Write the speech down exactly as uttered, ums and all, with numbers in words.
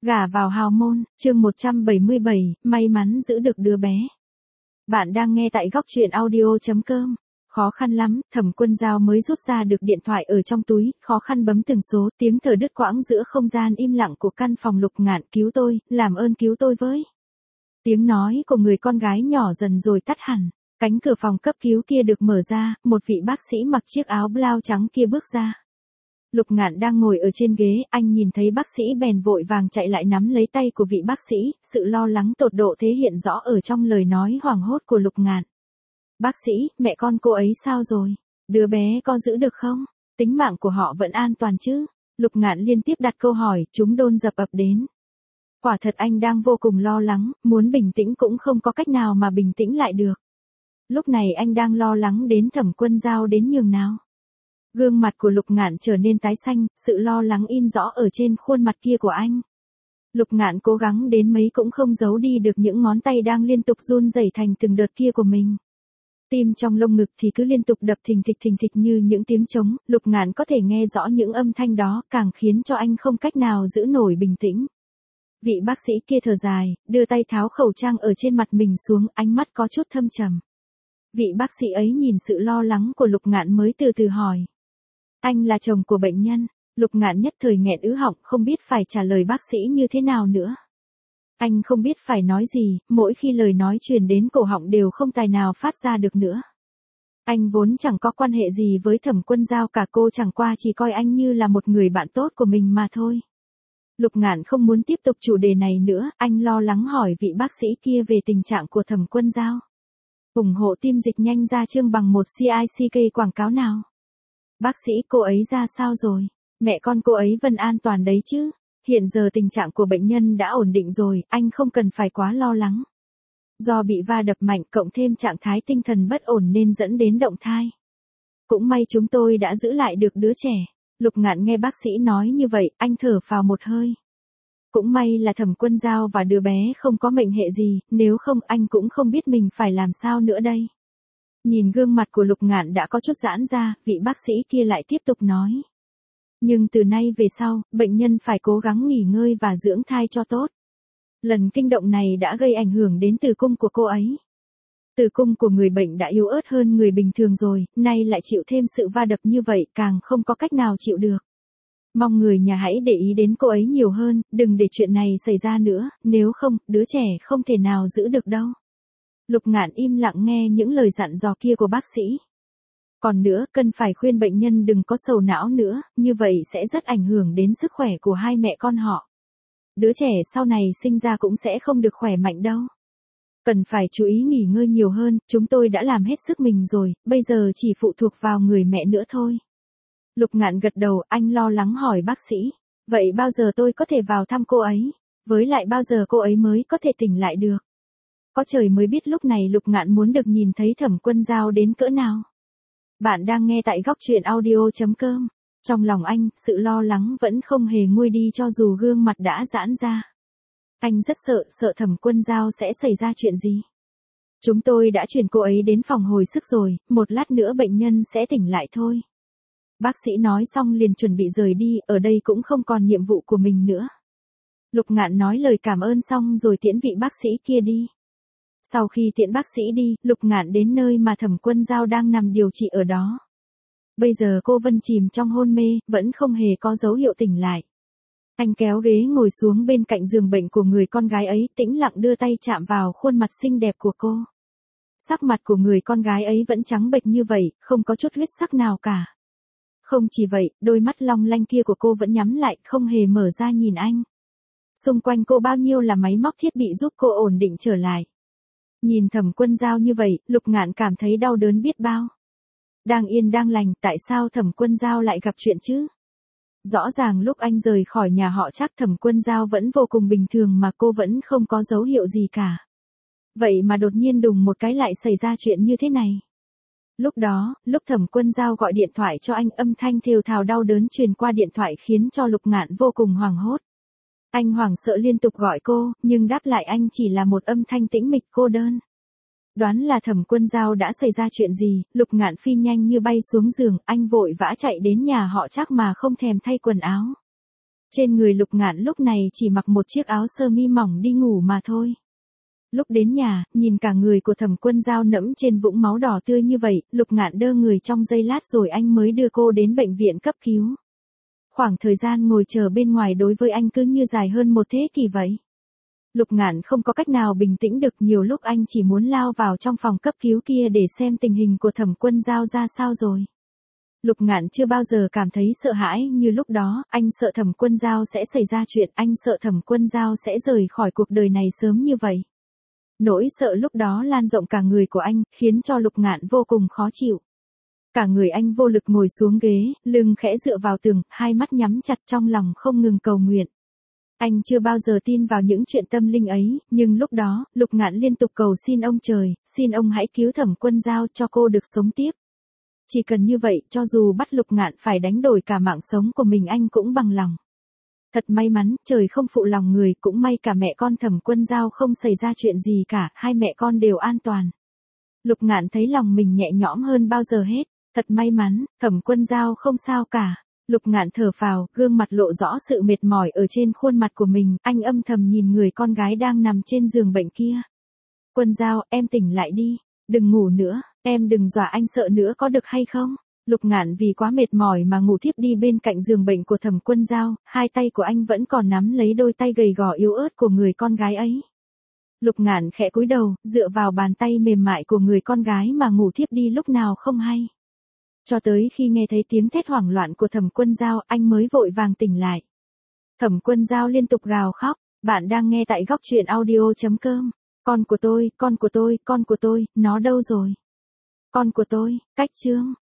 Gả vào hào môn, chương một trăm bảy mươi bảy, may mắn giữ được đứa bé. Bạn đang nghe tại góc truyện audio chấm com. Khó khăn lắm, Thẩm Quân Dao mới rút ra được điện thoại ở trong túi, khó khăn bấm từng số, tiếng thở đứt quãng giữa không gian im lặng của căn phòng. Lục Ngạn, cứu tôi, làm ơn cứu tôi với. Tiếng nói của người con gái nhỏ dần rồi tắt hẳn. Cánh cửa phòng cấp cứu kia được mở ra, một vị bác sĩ mặc chiếc áo blau trắng kia bước ra. Lục Ngạn đang ngồi ở trên ghế, anh nhìn thấy bác sĩ bèn vội vàng chạy lại nắm lấy tay của vị bác sĩ, sự lo lắng tột độ thể hiện rõ ở trong lời nói hoảng hốt của Lục Ngạn. Bác sĩ, mẹ con cô ấy sao rồi? Đứa bé có giữ được không? Tính mạng của họ vẫn an toàn chứ? Lục Ngạn liên tiếp đặt câu hỏi, chúng đôn dập ập đến. Quả thật anh đang vô cùng lo lắng, muốn bình tĩnh cũng không có cách nào mà bình tĩnh lại được. Lúc này anh đang lo lắng đến Thẩm Quân Dao đến nhường nào. Gương mặt của Lục Ngạn trở nên tái xanh, sự lo lắng in rõ ở trên khuôn mặt kia của anh. Lục Ngạn cố gắng đến mấy cũng không giấu đi được những ngón tay đang liên tục run rẩy thành từng đợt kia của mình. Tim trong lồng ngực thì cứ liên tục đập thình thịch thình thịch như những tiếng trống, Lục Ngạn có thể nghe rõ những âm thanh đó, càng khiến cho anh không cách nào giữ nổi bình tĩnh. Vị bác sĩ kia thở dài, đưa tay tháo khẩu trang ở trên mặt mình xuống, ánh mắt có chút thâm trầm. Vị bác sĩ ấy nhìn sự lo lắng của Lục Ngạn mới từ từ hỏi. Anh là chồng của bệnh nhân. Lục Ngạn nhất thời nghẹn ứ họng, không biết phải trả lời bác sĩ như thế nào nữa. Anh không biết phải nói gì, mỗi khi lời nói truyền đến cổ họng đều không tài nào phát ra được nữa. Anh vốn chẳng có quan hệ gì với Thẩm Quân Dao cả, cô chẳng qua chỉ coi anh như là một người bạn tốt của mình mà thôi. Lục Ngạn không muốn tiếp tục chủ đề này nữa, anh lo lắng hỏi vị bác sĩ kia về tình trạng của Thẩm Quân Dao. ủng hộ team dịch nhanh ra chương bằng một xê i xê ca quảng cáo nào. Bác sĩ, cô ấy ra sao rồi? Mẹ con cô ấy vẫn an toàn đấy chứ? Hiện giờ tình trạng của bệnh nhân đã ổn định rồi, anh không cần phải quá lo lắng. Do bị va đập mạnh cộng thêm trạng thái tinh thần bất ổn nên dẫn đến động thai. Cũng may chúng tôi đã giữ lại được đứa trẻ. Lục Ngạn nghe bác sĩ nói như vậy, anh thở phào một hơi. Cũng may là Thẩm Quân Dao và đứa bé không có mệnh hệ gì, nếu không anh cũng không biết mình phải làm sao nữa đây. Nhìn gương mặt của Lục Ngạn đã có chút giãn ra, vị bác sĩ kia lại tiếp tục nói. Nhưng từ nay về sau, bệnh nhân phải cố gắng nghỉ ngơi và dưỡng thai cho tốt. Lần kinh động này đã gây ảnh hưởng đến tử cung của cô ấy. Tử cung của người bệnh đã yếu ớt hơn người bình thường rồi, nay lại chịu thêm sự va đập như vậy càng không có cách nào chịu được. Mong người nhà hãy để ý đến cô ấy nhiều hơn, đừng để chuyện này xảy ra nữa, nếu không, đứa trẻ không thể nào giữ được đâu. Lục Ngạn im lặng nghe những lời dặn dò kia của bác sĩ. Còn nữa, cần phải khuyên bệnh nhân đừng có sầu não nữa, như vậy sẽ rất ảnh hưởng đến sức khỏe của hai mẹ con họ. Đứa trẻ sau này sinh ra cũng sẽ không được khỏe mạnh đâu. Cần phải chú ý nghỉ ngơi nhiều hơn, chúng tôi đã làm hết sức mình rồi, bây giờ chỉ phụ thuộc vào người mẹ nữa thôi. Lục Ngạn gật đầu, anh lo lắng hỏi bác sĩ. Vậy bao giờ tôi có thể vào thăm cô ấy? Với lại bao giờ cô ấy mới có thể tỉnh lại được? Có trời mới biết lúc này Lục Ngạn muốn được nhìn thấy Thẩm Quân Dao đến cỡ nào. Bạn đang nghe tại góc truyện audio chấm com. Trong lòng anh, sự lo lắng vẫn không hề nguôi đi cho dù gương mặt đã giãn ra. Anh rất sợ, sợ Thẩm Quân Dao sẽ xảy ra chuyện gì. Chúng tôi đã chuyển cô ấy đến phòng hồi sức rồi, một lát nữa bệnh nhân sẽ tỉnh lại thôi. Bác sĩ nói xong liền chuẩn bị rời đi, ở đây cũng không còn nhiệm vụ của mình nữa. Lục Ngạn nói lời cảm ơn xong rồi tiễn vị bác sĩ kia đi. Sau khi tiễn bác sĩ đi, Lục Ngạn đến nơi mà Thẩm Quân Dao đang nằm điều trị ở đó. Bây giờ cô vẫn chìm trong hôn mê, vẫn không hề có dấu hiệu tỉnh lại. Anh kéo ghế ngồi xuống bên cạnh giường bệnh của người con gái ấy, tĩnh lặng đưa tay chạm vào khuôn mặt xinh đẹp của cô. Sắc mặt của người con gái ấy vẫn trắng bệch như vậy, không có chút huyết sắc nào cả. Không chỉ vậy, đôi mắt long lanh kia của cô vẫn nhắm lại, không hề mở ra nhìn anh. Xung quanh cô bao nhiêu là máy móc thiết bị giúp cô ổn định trở lại. Nhìn Thẩm Quân Dao như vậy, Lục Ngạn cảm thấy đau đớn biết bao. Đang yên đang lành, tại sao Thẩm Quân Dao lại gặp chuyện chứ? Rõ ràng lúc anh rời khỏi nhà họ Trác, Thẩm Quân Dao vẫn vô cùng bình thường mà cô vẫn không có dấu hiệu gì cả. Vậy mà đột nhiên đùng một cái lại xảy ra chuyện như thế này. Lúc đó, lúc Thẩm Quân Dao gọi điện thoại cho anh, âm thanh thều thào đau đớn truyền qua điện thoại khiến cho Lục Ngạn vô cùng hoảng hốt. Anh hoảng sợ liên tục gọi cô, nhưng đáp lại anh chỉ là một âm thanh tĩnh mịch cô đơn. Đoán là Thẩm Quân Dao đã xảy ra chuyện gì, Lục Ngạn phi nhanh như bay xuống giường, anh vội vã chạy đến nhà họ Trác mà không thèm thay quần áo. Trên người Lục Ngạn lúc này chỉ mặc một chiếc áo sơ mi mỏng đi ngủ mà thôi. Lúc đến nhà, nhìn cả người của Thẩm Quân Dao nẫm trên vũng máu đỏ tươi như vậy, Lục Ngạn đơ người trong giây lát rồi anh mới đưa cô đến bệnh viện cấp cứu. Khoảng thời gian ngồi chờ bên ngoài đối với anh cứ như dài hơn một thế kỷ vậy. Lục Ngạn không có cách nào bình tĩnh được, nhiều lúc anh chỉ muốn lao vào trong phòng cấp cứu kia để xem tình hình của Thẩm Quân Dao ra sao rồi. Lục Ngạn chưa bao giờ cảm thấy sợ hãi như lúc đó, anh sợ Thẩm Quân Dao sẽ xảy ra chuyện, anh sợ Thẩm Quân Dao sẽ rời khỏi cuộc đời này sớm như vậy. Nỗi sợ lúc đó lan rộng cả người của anh, khiến cho Lục Ngạn vô cùng khó chịu. Cả người anh vô lực ngồi xuống ghế, lưng khẽ dựa vào tường, hai mắt nhắm chặt, trong lòng không ngừng cầu nguyện. Anh chưa bao giờ tin vào những chuyện tâm linh ấy, nhưng lúc đó, Lục Ngạn liên tục cầu xin ông trời, xin ông hãy cứu Thẩm Quân Dao cho cô được sống tiếp. Chỉ cần như vậy, cho dù bắt Lục Ngạn phải đánh đổi cả mạng sống của mình anh cũng bằng lòng. Thật may mắn, trời không phụ lòng người, cũng may cả mẹ con Thẩm Quân Dao không xảy ra chuyện gì cả, hai mẹ con đều an toàn. Lục Ngạn thấy lòng mình nhẹ nhõm hơn bao giờ hết, thật may mắn, Thẩm Quân Dao không sao cả. Lục Ngạn thở phào, gương mặt lộ rõ sự mệt mỏi ở trên khuôn mặt của mình, anh âm thầm nhìn người con gái đang nằm trên giường bệnh kia. Quân Dao, em tỉnh lại đi, đừng ngủ nữa, em đừng dọa anh sợ nữa có được hay không? Lục Ngạn vì quá mệt mỏi mà ngủ thiếp đi bên cạnh giường bệnh của Thẩm Quân Dao, hai tay của anh vẫn còn nắm lấy đôi tay gầy gò yếu ớt của người con gái ấy. Lục Ngạn khẽ cúi đầu, dựa vào bàn tay mềm mại của người con gái mà ngủ thiếp đi lúc nào không hay. Cho tới khi nghe thấy tiếng thét hoảng loạn của Thẩm Quân Dao, anh mới vội vàng tỉnh lại. Thẩm Quân Dao liên tục gào khóc, bạn đang nghe tại góc truyện audio chấm com. Con của tôi, con của tôi, con của tôi, nó đâu rồi? Con của tôi, cách chương.